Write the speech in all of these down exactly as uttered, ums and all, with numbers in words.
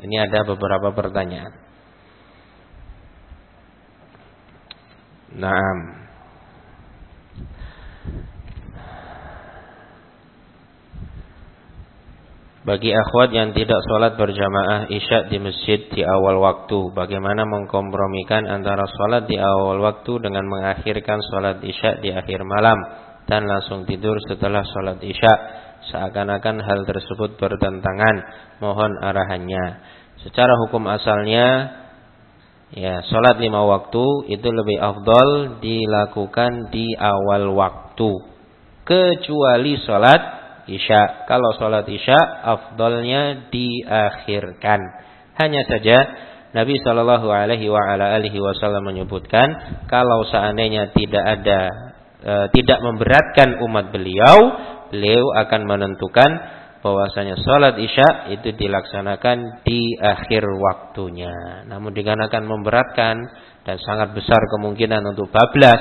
Ini ada beberapa pertanyaan. Naam. Bagi akhwat yang tidak sholat berjamaah isya di masjid di awal waktu, bagaimana mengkompromikan antara sholat di awal waktu dengan mengakhirkan sholat isya di akhir malam dan langsung tidur setelah sholat isya? Seakan-akan hal tersebut bertentangan. Mohon arahannya. Secara hukum asalnya, ya, sholat lima waktu itu lebih afdal dilakukan di awal waktu, kecuali sholat isya. Kalau sholat isya afdalnya diakhirkan. Hanya saja Nabi Shallallahu Alaihi Wasallam menyebutkan kalau seandainya tidak ada e, tidak memberatkan umat beliau, beliau akan menentukan bahwasanya sholat isya itu dilaksanakan di akhir waktunya. Namun dikarenakan memberatkan dan sangat besar kemungkinan untuk bablas,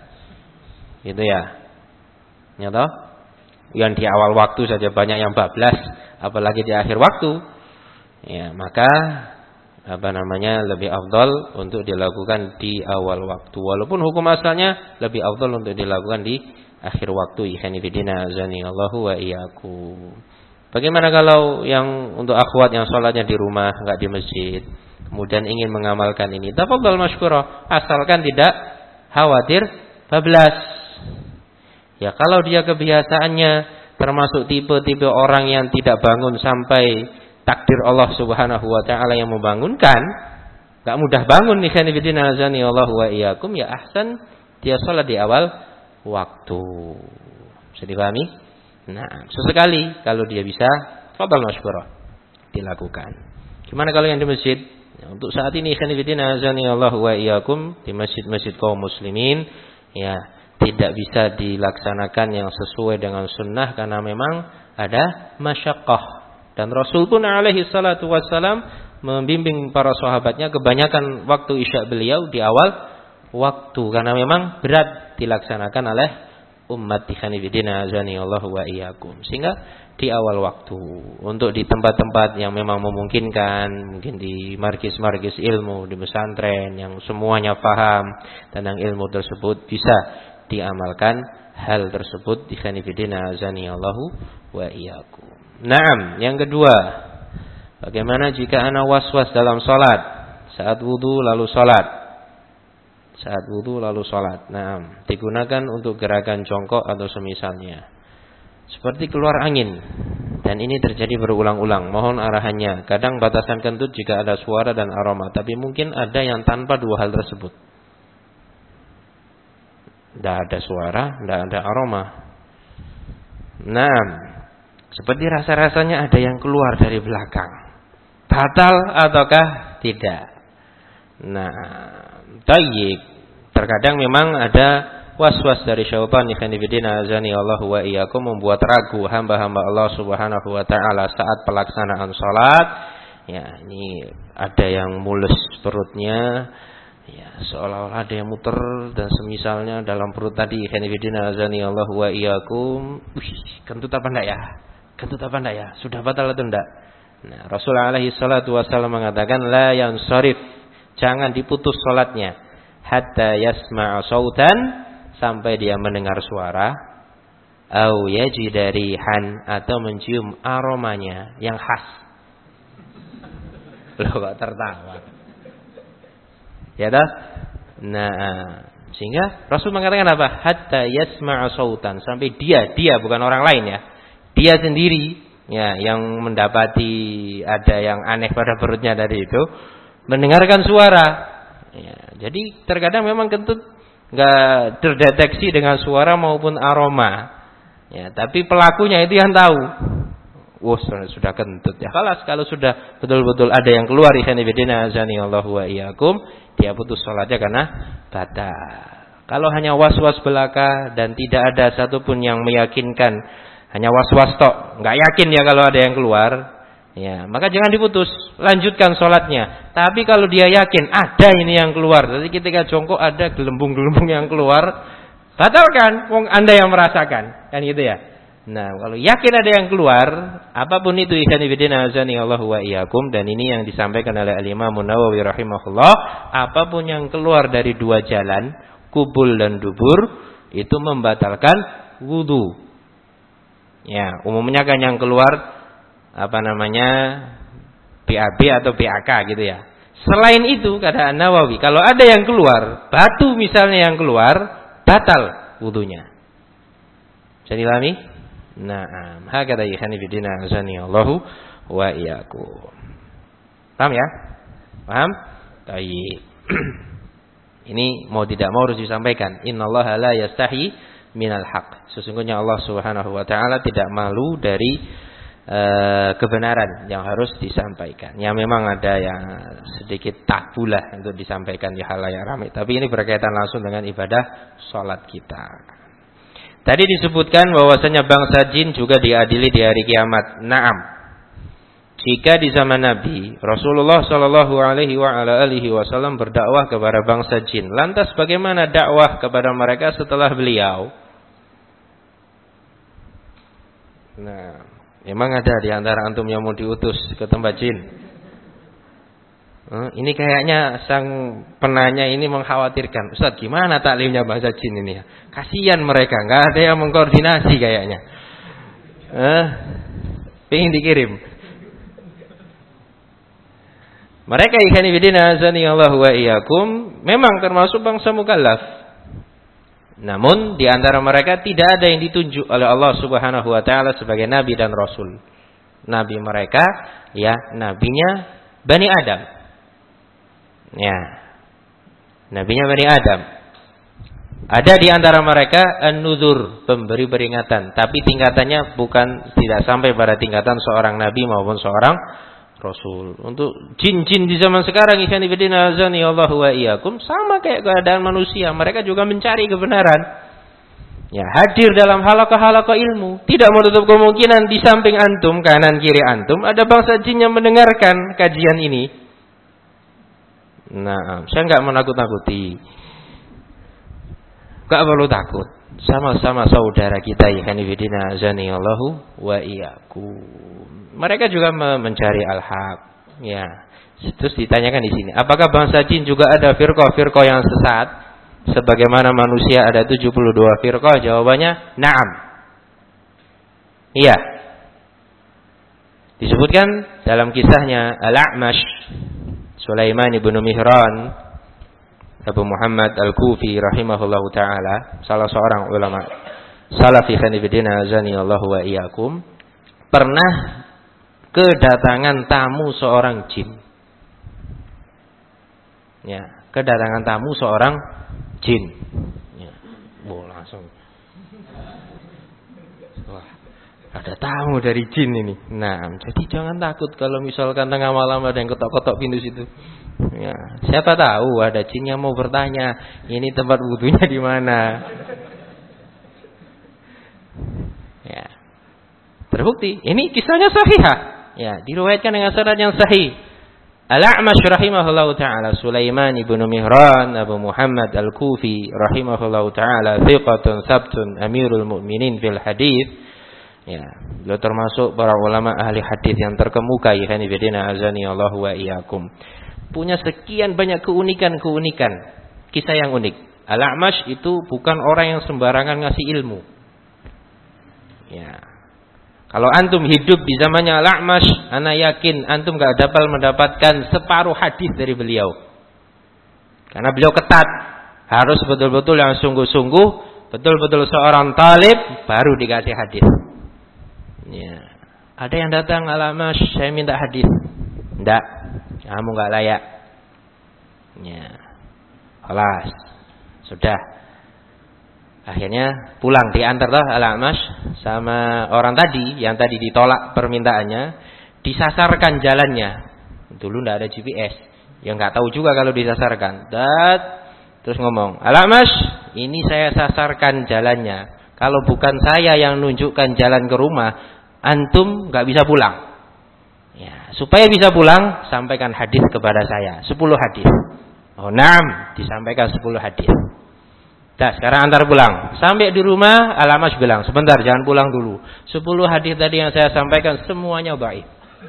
gitu ya, nyata. Yang di awal waktu saja banyak yang bablas, apalagi di akhir waktu. Ya, maka apa namanya lebih afdal untuk dilakukan di awal waktu. Walaupun hukum asalnya lebih afdal untuk dilakukan di akhir waktu. Ikhwani fillah azani Allahu wa iyyakum. Bagaimana kalau yang untuk akhwat yang sholatnya di rumah, enggak di masjid, kemudian ingin mengamalkan ini? Tafadhal masykurah, asalkan tidak khawatir bablas. Ya, kalau dia kebiasaannya termasuk tipe-tipe orang yang tidak bangun sampai takdir Allah Subhanahu wa taala yang membangunkan, enggak mudah bangun nih kanibidina azani Allah wa iyyakum, ya ahsan dia salat di awal waktu. Bisa dipahami? Nah, sesekali kalau dia bisa, fadhal masykurah dilakukan. Gimana kalau yang di masjid? Ya, untuk saat ini kanibidina azani Allah wa iyyakum di masjid-masjid kaum muslimin, ya, tidak bisa dilaksanakan yang sesuai dengan sunnah karena memang ada masyaqqah. Dan Rasul pun alaihi salatu wassalam membimbing para sahabatnya kebanyakan waktu isya beliau di awal waktu karena memang berat dilaksanakan oleh umat dikhanifidina azani Allah wa iyyakum. Sehingga di awal waktu, untuk di tempat-tempat yang memang memungkinkan, mungkin di markis-markis ilmu, di pesantren yang semuanya paham tentang ilmu tersebut, bisa diamalkan hal tersebut di khanifidina azani Allahu wa iyyakum. Naam, yang kedua, bagaimana jika ana waswas dalam salat, saat wudu lalu salat, saat wudu lalu salat. Naam, digunakan untuk gerakan jongkok atau semisalnya, seperti keluar angin, dan ini terjadi berulang-ulang. Mohon arahannya. Kadang batasan kentut jika ada suara dan aroma, tapi mungkin ada yang tanpa dua hal tersebut. Tidak ada suara, tidak ada aroma. Nah, seperti rasa-rasanya ada yang keluar dari belakang. Batal ataukah tidak? Nah, tayyib. Terkadang memang ada was-was dari syaitan ikhwanifidina azani Allahu wa iyyakum membuat ragu hamba-hamba Allah Subhanahu wa taala saat pelaksanaan salat. Ya, ini ada yang mulus perutnya. Ya, seolah-olah ada yang muter dan semisalnya dalam perut tadi. Khanifidina azani Allah wa iyyakum. Wih, kentut apa enggak ya? Kentut apa enggak ya? Sudah batal atau enggak? Nah, Rasulullah alaihi salatu wasallam mengatakan la yansarif, jangan diputus salatnya hatta yasma'a sautan, sampai dia mendengar suara, au yajida rihan, atau mencium aromanya yang khas. Loh, kok tertawa? Ya dah. Nah, sehingga Rasul mengatakan apa? Hatta yasma'a sautan, sampai dia, dia bukan orang lain ya. Dia sendiri ya yang mendapati ada yang aneh pada perutnya dari itu, mendengarkan suara. Ya, jadi terkadang memang kentut enggak terdeteksi dengan suara maupun aroma. Ya, tapi pelakunya itu yang tahu. Wah, sudah kentut ya. Kalas, kalau sudah betul-betul ada yang keluar ikhwanifidina azani Allahu wa iyyakum, dia putus salatnya karena batal. Kalau hanya was-was belaka dan tidak ada satupun yang meyakinkan, hanya was-was tok, enggak yakin ya kalau ada yang keluar, ya, maka jangan diputus, lanjutkan salatnya. Tapi kalau dia yakin ada ini yang keluar, jadi ketika jongkok ada gelembung-gelembung yang keluar, batalkan, wong Anda yang merasakan, kan gitu ya. Nah, kalau yakin ada yang keluar, apapun itu ikhwan fillah azani Allahu wa iyyakum, dan ini yang disampaikan oleh Al-Imam Nawawi rahimahullah, apapun yang keluar dari dua jalan, kubul dan dubur, itu membatalkan wudu. Ya, umumnya kan yang keluar apa namanya B A B atau B A K gitu ya. Selain itu kata An-Nawawi, kalau ada yang keluar, batu misalnya yang keluar, batal wudunya. Bisa dipahami? Na'am. Hakadha ikhwani fillah azani Allahu wa iyyakum. Paham ya? Paham? Baik. Ini mau tidak mau harus disampaikan. Innallaha la yastahi minal haq. Sesungguhnya Allah Subhanahu wa taala tidak malu dari uh, kebenaran yang harus disampaikan. Ya memang ada yang sedikit tabulah untuk disampaikan di halayak ramai, tapi ini berkaitan langsung dengan ibadah salat kita. Tadi disebutkan bahwasanya bangsa jin juga diadili di hari kiamat. Naam. Jika di zaman Nabi Rasulullah Shallallahu Alaihi Wasallam berdakwah kepada bangsa jin, lantas bagaimana dakwah kepada mereka setelah beliau? Nah, memang ada di antara antum yang mau diutus ke tempat jin. Hmm, ini kayaknya sang penanya ini mengkhawatirkan. Ustaz, gimana taklimnya bangsa jin ini? Kasihan mereka, nggak ada yang mengkoordinasi kayaknya. Eh, pengen dikirim. Mereka ikhwan fillah azani Allahu wa iyyakum memang termasuk bangsa mukallaf. Namun di antara mereka tidak ada yang ditunjuk oleh Allah Subhanahu wa taala sebagai nabi dan rasul. Nabi mereka ya nabinya Bani Adam. Ya. Nabinya Bani Adam. Ada di antara mereka an-nuzur, pemberi peringatan, tapi tingkatannya bukan tidak sampai pada tingkatan seorang nabi maupun seorang rasul. Untuk jin-jin di zaman sekarang ikhwan fillah azani Allahu wa iyyakum sama kayak keadaan manusia, mereka juga mencari kebenaran. Ya, hadir dalam halaqah-halaqah ilmu, tidak menutup kemungkinan di samping antum, kanan kiri antum ada bangsa jin yang mendengarkan kajian ini. Nah, saya enggak menakut-nakuti. Enggak perlu takut. Sama-sama saudara kita ikhwan fillah azani Allahu wa iyyakum. Mereka juga mencari al-haq. Ya. Terus ditanyakan di sini, apakah bangsa jin juga ada firqah-firqah yang sesat sebagaimana manusia ada tujuh puluh dua firqah? Jawabannya na'am. Iya. Disebutkan dalam kisahnya Al-A'mash Sulaiman ibn Mihran Abu Muhammad Al-Kufi rahimahullahu taala, salah seorang ulama salafi khanifidina azani Allahu wa iyyakum, pernah kedatangan tamu seorang jin. Ya, kedatangan tamu seorang jin. Ya, oh, langsung. Wah, ada tamu dari jin ini. Nah, jadi jangan takut kalau misalkan tengah malam ada yang ketok-ketok pintu situ. Ya, siapa tahu ada jin yang mau bertanya, ini tempat wudunya di mana? Ya. Terbukti, ini kisahnya sahihah. Ya, diriwayatkan dengan sanad yang sahih. Al-A'mash rahimahullahu taala, Sulaiman ibn Mihran Abu Muhammad Al-Kufi rahimahullahu taala, thiqatun sabtun amirul mu'minin fil hadis. Ya, beliau termasuk para ulama ahli hadis yang terkemuka ikhwan fillah azani Allahu wa iyyakum. Punya sekian banyak keunikan-keunikan, kisah yang unik. Al-A'mash itu bukan orang yang sembarangan ngasih ilmu. Ya. Kalau antum hidup di zamannya Al-A'mash, ana yakin antum gak dapat mendapatkan separuh hadis dari beliau. Karena beliau ketat, harus betul-betul yang sungguh-sungguh, betul-betul seorang talib baru dikasih hadis. Ya. Ada yang datang Al-A'mash, saya minta hadis. Enggak, kamu gak layak. Ya. Alas, sudah. Akhirnya pulang, diantar lah Al-A'mash sama orang tadi yang tadi ditolak permintaannya, disasarkan jalannya. Dulu ndak ada G P S, yang nggak tahu juga kalau disasarkan. Dat, terus ngomong, Al-A'mash, ini saya sasarkan jalannya. Kalau bukan saya yang nunjukkan jalan ke rumah, antum nggak bisa pulang. Ya, supaya bisa pulang, sampaikan hadis kepada saya, sepuluh hadis. Oh, naam, disampaikan sepuluh hadis. Dah, sekarang antar pulang. Sampai di rumah, Al-A'mash bilang, sebentar, jangan pulang dulu. Sepuluh hadis tadi yang saya sampaikan semuanya dhaif.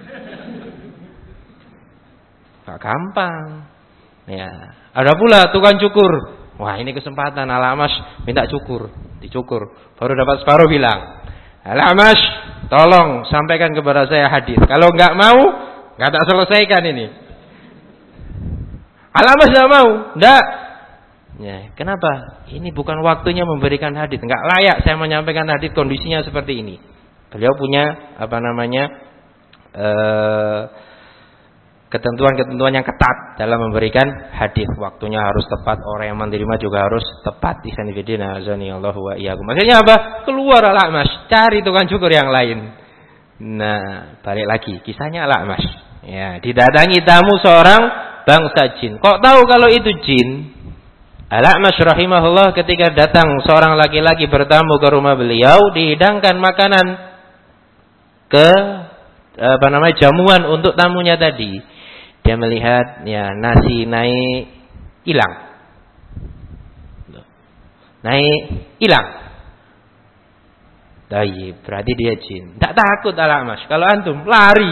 Gak gampang. Ya, ada pula tukang cukur. Wah, ini kesempatan Al-A'mash minta cukur, dicukur. Baru dapat separuh bilang, Al-A'mash, tolong sampaikan kepada saya hadis. Kalau nggak mau, nggak tak selesaikan ini. Al-A'mash nggak mau, nggak. Ya, kenapa? Ini bukan waktunya memberikan hadis. Nggak layak saya menyampaikan hadis kondisinya seperti ini. Beliau punya apa namanya eh, ketentuan-ketentuan yang ketat dalam memberikan hadis. Waktunya harus tepat, orang yang menerima juga harus tepat. Ikhwanifidina azanillahu wa iyyakum. Maksudnya apa? Keluar Al-A'mash, cari tukang cukur yang lain. Nah, balik lagi kisahnya Al-A'mash. Ya, didatangi tamu seorang bangsa jin. Kok tahu kalau itu jin? Al-A'mash rahimahullah ketika datang seorang laki-laki bertamu ke rumah beliau, dihidangkan makanan ke apa namanya jamuan untuk tamunya tadi. Dia melihat ya nasi naik hilang. Naik hilang. Baik, berarti dia jin. Tak takut Al-A'mash. Kalau antum lari.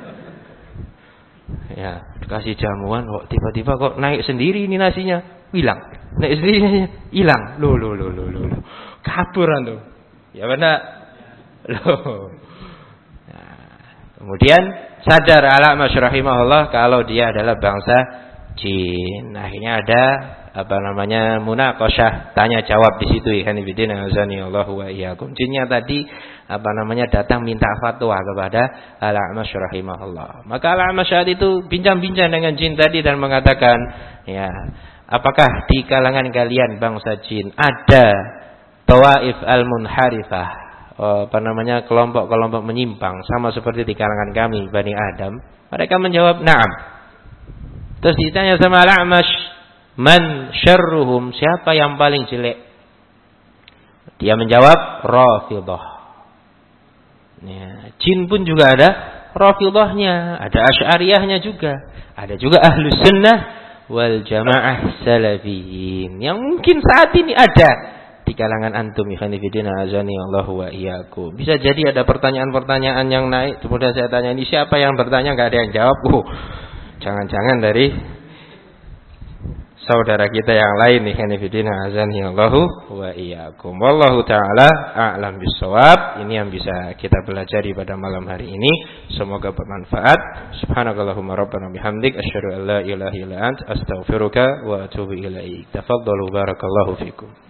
Ya, dikasih jamuan kok tiba-tiba kok naik sendiri ini nasinya, hilang. Naik sendiri hilang. Loh loh loh loh loh. Kabur antum. Ya benar. Loh. Kemudian sadar Al-A'mash rahimahullah kalau dia adalah bangsa jin. Akhirnya ada apa namanya munaqasyah, tanya jawab di situ. Ikhwan fillah azanillahu wa iyyakum. Jinnya tadi apa namanya datang minta fatwa kepada Al-A'mash rahimahullah. Maka Al-A'mash itu bincang-bincang dengan jin tadi dan mengatakan, ya, apakah di kalangan kalian bangsa jin ada tawaif al-munharifah? Apa namanya kelompok-kelompok menyimpang sama seperti di kalangan kami Bani Adam? Mereka menjawab na'am. Terus ditanya sama Al-A'mash, man syarruhum, siapa yang paling jelek? Dia menjawab Rafidhah. Ya, jin pun juga ada Rafidhahnya, ada Asy'ariyahnya juga, ada juga Ahlus Sunnah wal Jamaah Salafiyin yang mungkin saat ini ada di kalangan antum. Ikhwanifidina azani Allahu wa iyyakum. Bisa jadi ada pertanyaan-pertanyaan yang naik, kemudian saya tanya ini siapa yang bertanya, enggak ada yang jawab. Oh, jangan-jangan dari saudara kita yang lain. Ikhwanifidina azani Allahu wa iyyakum. Wallahu taala a'lam bissawab. Ini yang bisa kita pelajari pada malam hari ini. Semoga bermanfaat. Subhanakallahumma rabbana bihamdik asyhadu an la ilaha illa anta astaghfiruka wa atubu ilaik. Tafadhalu barakallahu fikum.